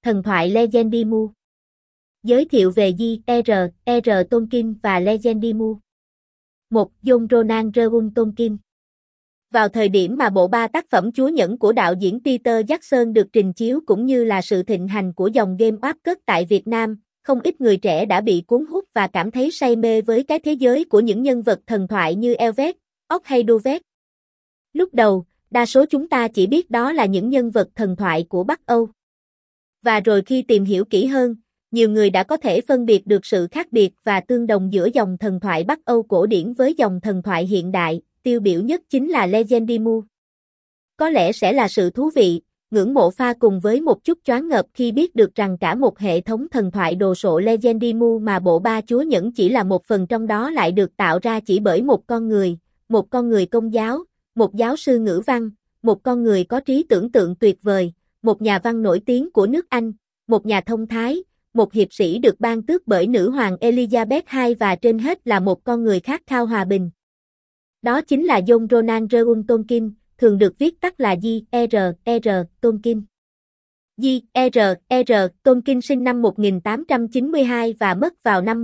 Thần thoại Legendimu. Giới thiệu về J.R.R. Tolkien và Legendimu. 1. John Ronan Reuel Tolkien. Vào thời điểm mà bộ 3 tác phẩm Chúa Nhẫn của đạo diễn Peter Jackson được trình chiếu cũng như là sự thịnh hành của dòng game of cất tại Việt Nam, không ít người trẻ đã bị cuốn hút và cảm thấy say mê với cái thế giới của những nhân vật thần thoại như Elvet, Orc hay Duvet. Lúc đầu, đa số chúng ta chỉ biết đó là những nhân vật thần thoại của Bắc Âu. Và rồi khi tìm hiểu kỹ hơn, nhiều người đã có thể phân biệt được sự khác biệt và tương đồng giữa dòng thần thoại Bắc Âu cổ điển với dòng thần thoại hiện đại, tiêu biểu nhất chính là Legendimu. Có lẽ sẽ là sự thú vị, ngưỡng mộ pha cùng với một chút choáng ngợp khi biết được rằng cả một hệ thống thần thoại đồ sộ Legendimu mà bộ 3 Chúa Nhẫn chỉ là một phần trong đó lại được tạo ra chỉ bởi một con người công giáo, một giáo sư ngữ văn, một con người có trí tưởng tượng tuyệt vời, một nhà văn nổi tiếng của nước Anh, một nhà thông thái, một hiệp sĩ được ban tước bởi nữ hoàng Elizabeth II và trên hết là một con người khát khao hòa bình. Đó chính là John Ronan Reuel Tolkien, thường được viết tắt là J.R.R. Tolkien. J.R.R. Tolkien sinh năm 1892 và mất vào năm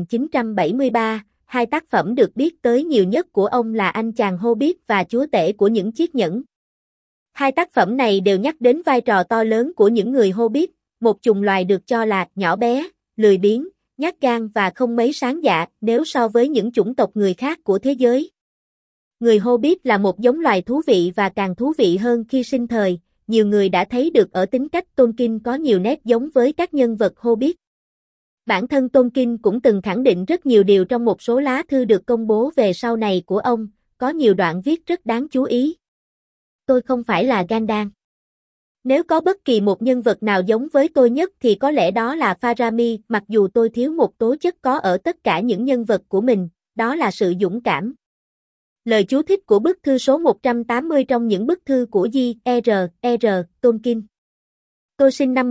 1973. Hai tác phẩm được biết tới nhiều nhất của ông là Anh chàng Hobbit và Chúa tể của những chiếc nhẫn. Hai tác phẩm này đều nhắc đến vai trò to lớn của những người Hobbit, một chủng loài được cho là nhỏ bé, lười biếng, nhát gan và không mấy sáng dạ nếu so với những chủng tộc người khác của thế giới. Người Hobbit là một giống loài thú vị và càng thú vị hơn khi sinh thời, nhiều người đã thấy được ở tính cách Tolkien có nhiều nét giống với các nhân vật Hobbit. Bản thân Tolkien cũng từng khẳng định rất nhiều điều trong một số lá thư được công bố về sau này của ông, có nhiều đoạn viết rất đáng chú ý. Tôi không phải là Gandalf. Nếu có bất kỳ một nhân vật nào giống với tôi nhất thì có lẽ đó là Faramir, mặc dù tôi thiếu một tố chất có ở tất cả những nhân vật của mình, đó là sự dũng cảm. Lời chú thích của bức thư số 180 trong những bức thư của J.R.R. Tolkien. Tôi sinh năm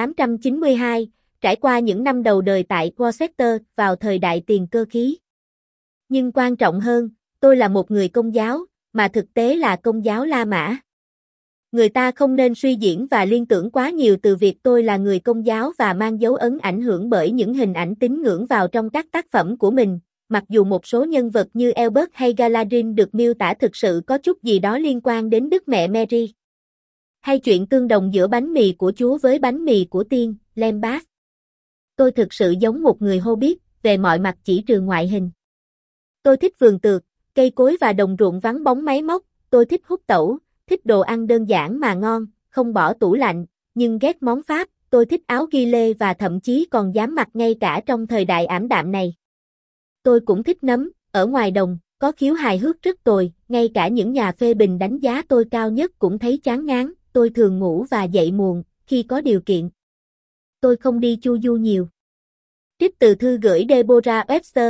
1892, trải qua những năm đầu đời tại Worcester vào thời đại tiền cơ khí. Nhưng quan trọng hơn, tôi là một người Công giáo, mà thực tế là Công giáo La Mã. Người ta không nên suy diễn và liên tưởng quá nhiều từ việc tôi là người Công giáo và mang dấu ấn ảnh hưởng bởi những hình ảnh tín ngưỡng vào trong các tác phẩm của mình, mặc dù một số nhân vật như Albert hay Galadriel được miêu tả thực sự có chút gì đó liên quan đến Đức Mẹ Mary. Hay chuyện tương đồng giữa bánh mì của Chúa với bánh mì của tiên, Lambert. Tôi thực sự giống một người Hobbit, về mọi mặt chỉ trừ ngoại hình. Tôi thích vườn tược, cây cối và đồng ruộng vắng bóng máy móc, tôi thích hút tẩu, thích đồ ăn đơn giản mà ngon, không bỏ tủ lạnh, nhưng ghét món Pháp, tôi thích áo ghi lê và thậm chí còn dám mặc ngay cả trong thời đại ảm đạm này. Tôi cũng thích nấm, ở ngoài đồng, có khiếu hài hước rất tồi, ngay cả những nhà phê bình đánh giá tôi cao nhất cũng thấy chán ngán, tôi thường ngủ và dậy muộn, khi có điều kiện. Tôi không đi chu du nhiều. Trích từ thư gửi Deborah Webster,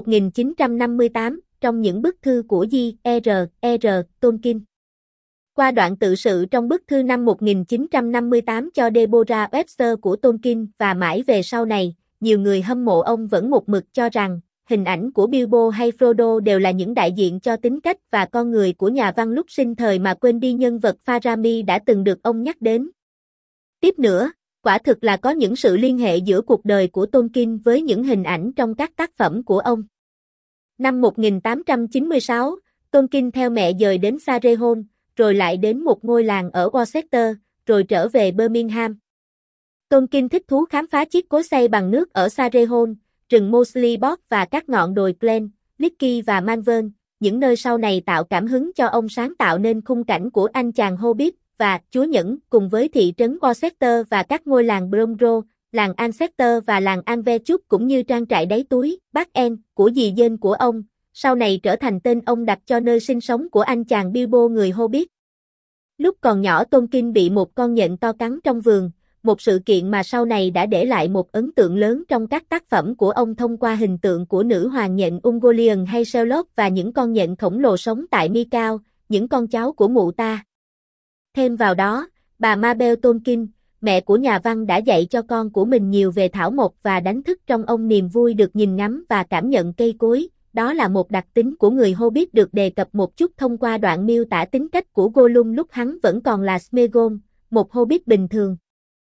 1958, trong những bức thư của J.R.R. Tolkien. Qua đoạn tự sự trong bức thư năm 1958 cho Deborah Webster của Tolkien và mãi về sau này, nhiều người hâm mộ ông vẫn một mực cho rằng, hình ảnh của Bilbo hay Frodo đều là những đại diện cho tính cách và con người của nhà văn lúc sinh thời mà quên đi nhân vật Faramir đã từng được ông nhắc đến. Tiếp nữa, quả thực là có những sự liên hệ giữa cuộc đời của Tolkien với những hình ảnh trong các tác phẩm của ông. Năm 1896, Tolkien theo mẹ dời đến Sarehole, rồi lại đến một ngôi làng ở Worcester, rồi trở về Birmingham. Tolkien thích thú khám phá chiếc cối xay bằng nước ở Sarehole, rừng Moseley Bog và các ngọn đồi Glen, Lickey và Malvern, những nơi sau này tạo cảm hứng cho ông sáng tạo nên khung cảnh của Anh chàng Hobbit và Chúa Nhẫn cùng với thị trấn Worcester và các ngôi làng Bromro, làng Ancaster và làng Anverchup cũng như trang trại đáy túi, Bath End của dì dên của ông, sau này trở thành tên ông đặt cho nơi sinh sống của anh chàng Bilbo người Hobbit. Lúc còn nhỏ Tolkien bị một con nhện to cắn trong vườn, một sự kiện mà sau này đã để lại một ấn tượng lớn trong các tác phẩm của ông thông qua hình tượng của nữ hoàng nhện Ungoliant hay Sherlock và những con nhện khổng lồ sống tại Mikau, những con cháu của mụ ta. Thêm vào đó, bà Mabel Tolkien, mẹ của nhà văn đã dạy cho con của mình nhiều về thảo mộc và đánh thức trong ông niềm vui được nhìn ngắm và cảm nhận cây cối. Đó là một đặc tính của người Hobbit được đề cập một chút thông qua đoạn miêu tả tính cách của Gollum lúc hắn vẫn còn là Sméagol, một Hobbit bình thường.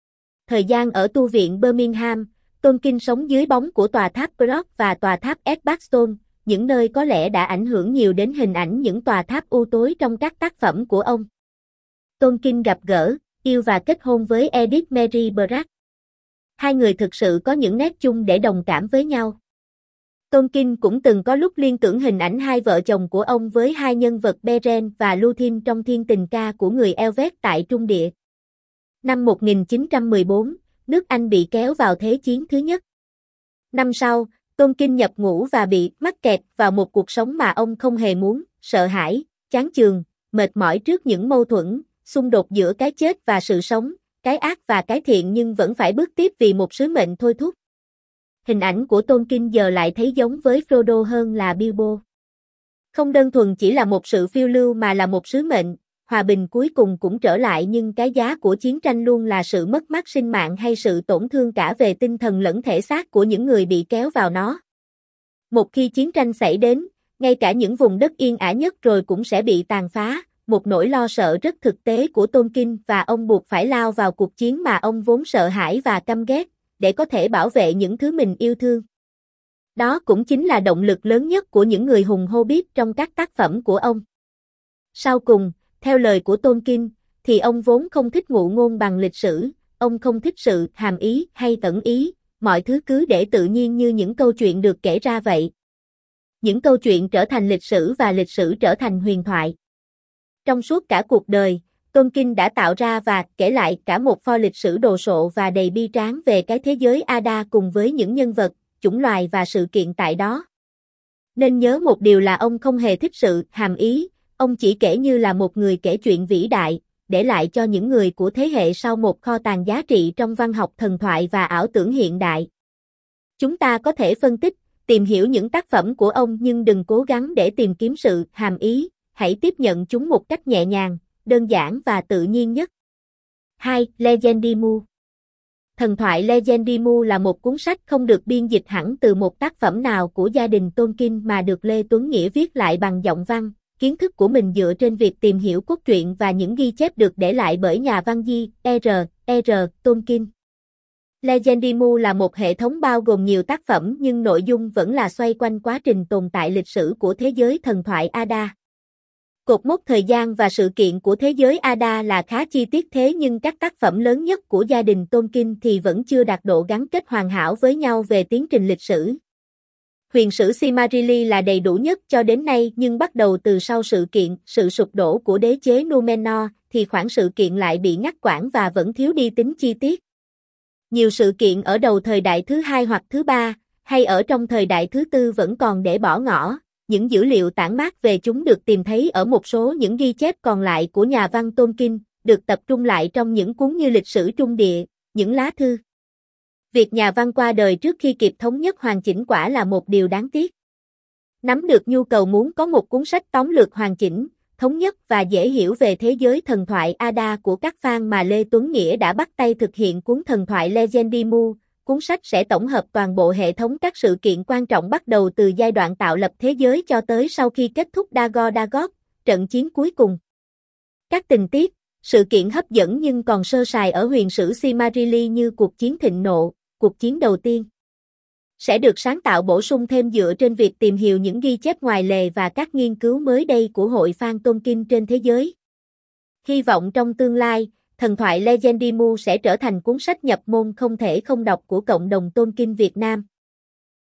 Thời gian ở tu viện Birmingham, Tolkien sống dưới bóng của tòa tháp Brock và tòa tháp Edgbaston, những nơi có lẽ đã ảnh hưởng nhiều đến hình ảnh những tòa tháp u tối trong các tác phẩm của ông. Tolkien gặp gỡ, yêu và kết hôn với Edith Mary Bratt. Hai người thực sự có những nét chung để đồng cảm với nhau. Tolkien cũng từng có lúc liên tưởng hình ảnh hai vợ chồng của ông với hai nhân vật Beren và Lúthien trong Thiên tình ca của người Elves tại Trung Địa. Năm 1914, nước Anh bị kéo vào Thế chiến thứ nhất. Năm sau, Tolkien nhập ngũ và bị mắc kẹt vào một cuộc sống mà ông không hề muốn, sợ hãi, chán chường, mệt mỏi trước những mâu thuẫn, xung đột giữa cái chết và sự sống, cái ác và cái thiện nhưng vẫn phải bước tiếp vì một sứ mệnh thôi thúc. Hình ảnh của Tolkien giờ lại thấy giống với Frodo hơn là Bilbo. Không đơn thuần chỉ là một sự phiêu lưu mà là một sứ mệnh, hòa bình cuối cùng cũng trở lại nhưng cái giá của chiến tranh luôn là sự mất mát sinh mạng hay sự tổn thương cả về tinh thần lẫn thể xác của những người bị kéo vào nó. Một khi chiến tranh xảy đến, ngay cả những vùng đất yên ả nhất rồi cũng sẽ bị tàn phá, một nỗi lo sợ rất thực tế của Tolkien và ông buộc phải lao vào cuộc chiến mà ông vốn sợ hãi và căm ghét, để có thể bảo vệ những thứ mình yêu thương. Đó cũng chính là động lực lớn nhất của những người hùng Hobbit trong các tác phẩm của ông. Sau cùng, theo lời của Tolkien, thì ông vốn không thích ngụ ngôn bằng lịch sử, ông không thích sự hàm ý hay tẩn ý, mọi thứ cứ để tự nhiên như những câu chuyện được kể ra vậy. Những câu chuyện trở thành lịch sử và lịch sử trở thành huyền thoại. Trong suốt cả cuộc đời, Tolkien đã tạo ra và kể lại cả một pho lịch sử đồ sộ và đầy bi tráng về cái thế giới Ada cùng với những nhân vật, chủng loài và sự kiện tại đó. Nên nhớ một điều là ông không hề thích sự hàm ý, ông chỉ kể như là một người kể chuyện vĩ đại, để lại cho những người của thế hệ sau một kho tàng giá trị trong văn học thần thoại và ảo tưởng hiện đại. Chúng ta có thể phân tích, tìm hiểu những tác phẩm của ông nhưng đừng cố gắng để tìm kiếm sự hàm ý, hãy tiếp nhận chúng một cách nhẹ nhàng, đơn giản và tự nhiên nhất. 2. Legendimu. Thần thoại Legendimu là một cuốn sách không được biên dịch hẳn từ một tác phẩm nào của gia đình Tolkien mà được Lê Tuấn Nghĩa viết lại bằng giọng văn, kiến thức của mình dựa trên việc tìm hiểu cốt truyện và những ghi chép được để lại bởi nhà văn J.R.R. Tolkien. Legendimu là một hệ thống bao gồm nhiều tác phẩm nhưng nội dung vẫn là xoay quanh quá trình tồn tại lịch sử của thế giới thần thoại Ada. Cột mốc thời gian và sự kiện của thế giới Ada là khá chi tiết thế nhưng các tác phẩm lớn nhất của gia đình Tolkien thì vẫn chưa đạt độ gắn kết hoàn hảo với nhau về tiến trình lịch sử. Huyền sử Silmarillion là đầy đủ nhất cho đến nay nhưng bắt đầu từ sau sự sụp đổ của đế chế Númenor thì khoảng sự kiện lại bị ngắt quãng và vẫn thiếu đi tính chi tiết. Nhiều sự kiện ở đầu thời đại thứ hai hoặc thứ ba, hay ở trong thời đại thứ tư vẫn còn để bỏ ngỏ. Những dữ liệu tản mát về chúng được tìm thấy ở một số những ghi chép còn lại của nhà văn Tolkien, được tập trung lại trong những cuốn như lịch sử Trung Địa, những lá thư. Việc nhà văn qua đời trước khi kịp thống nhất hoàn chỉnh quả là một điều đáng tiếc. Nắm được nhu cầu muốn có một cuốn sách tóm lược hoàn chỉnh, thống nhất và dễ hiểu về thế giới thần thoại Ada của các fan mà Lê Tuấn Nghĩa đã bắt tay thực hiện cuốn thần thoại Legendimu. Cuốn sách sẽ tổng hợp toàn bộ hệ thống các sự kiện quan trọng bắt đầu từ giai đoạn tạo lập thế giới cho tới sau khi kết thúc Dagor-Dagor, trận chiến cuối cùng. Các tình tiết, sự kiện hấp dẫn nhưng còn sơ sài ở huyền sử Silmarillion như cuộc chiến thịnh nộ, cuộc chiến đầu tiên, sẽ được sáng tạo bổ sung thêm dựa trên việc tìm hiểu những ghi chép ngoài lề và các nghiên cứu mới đây của hội fan Tolkien trên thế giới. Hy vọng trong tương lai, thần thoại Legendimu sẽ trở thành cuốn sách nhập môn không thể không đọc của cộng đồng Tolkien Việt Nam.